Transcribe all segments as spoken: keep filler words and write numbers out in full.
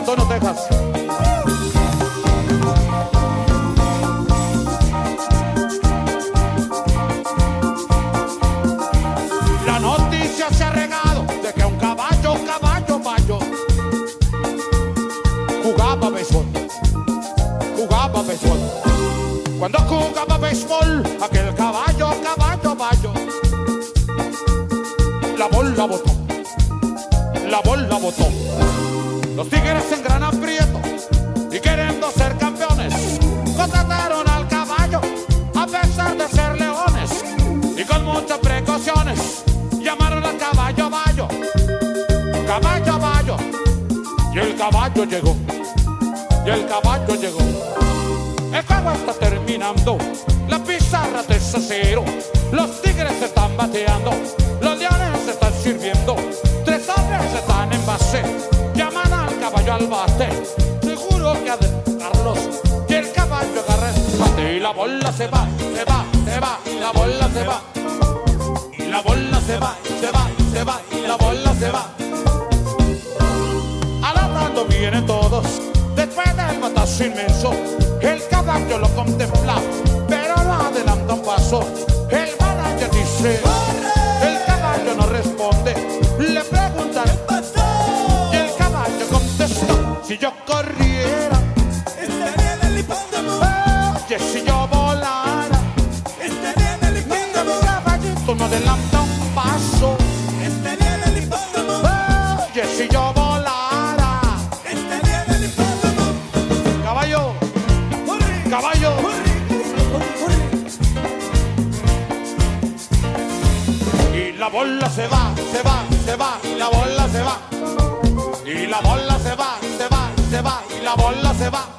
Antonio, Texas. La noticia se ha regado de que un caballo, caballo, mayo jugaba béisbol, jugaba béisbol. Cuando jugaba béisbol, aquel caballo, caballo, mayo la bola botó, la bola botó. Los Tigres en gran aprieto y queriendo ser campeones, contrataron al caballo a pesar de ser leones. Y con muchas precauciones llamaron al caballo Bayo, caballo Bayo. Y el caballo llegó, y el caballo llegó. El juego está terminando, la pizarra tres a cero. Los Tigres se están bateando, los leones se están sirviendo. Tres hombres están en base, llaman al caballo al bate. Seguro que ha de Carlos, y el caballo agarra el bate. Y la bola se va, se va, se va, y la bola se va. Y la bola se va, se va, se va, y la bola se va. Alargando vienen todos, después del batazo inmenso. El caballo lo contempla, pero no adelanta un paso. El manager dice, ¡corre! El caballo no responde. Le preguntan, ¿qué pasó? Y el caballo contestó, si yo corriera, estaría en el hipódromo. Oye, si yo volara, estaría en el hipódromo. Mi caballito no adelanta un paso. Estaría en el hipódromo. Oye, si yo volara, estaría en el hipódromo. Caballo, ¡Corre! caballo, ¡Corre! ¡Corre! ¡Corre! y la bola se va, se va, se va, y la bola se va. Y la bola se va, se va, se va, y la bola se va.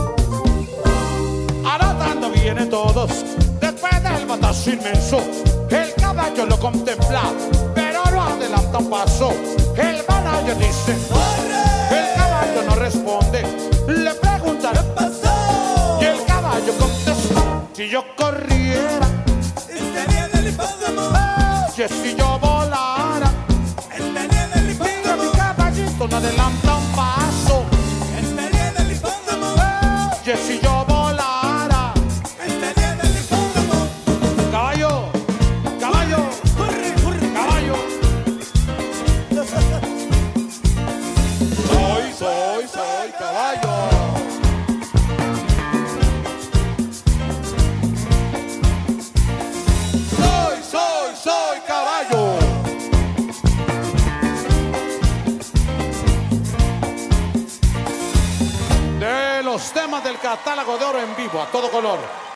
Anotando vienen todos, después del batazo inmenso. El caballo lo contempla, pero no adelanta un paso. El manager dice, ¡corre! el caballo no responde. Le preguntan, ¿Qué pasó? y el caballo contesta, si yo corriera, Estaría en el hipódromo. oye, si yo volara, Estaría en el mira mi hipódromo. caballito no adelanta un paso. Estaría en el hipódromo. Oye, si yo volara, Estaría en el hipódromo. caballo, caballo, ¡Corre! ¡Corre! caballo. Soy, soy, soy caballo. Soy, soy, soy caballo. De los temas del catálogo de oro en vivo a todo color.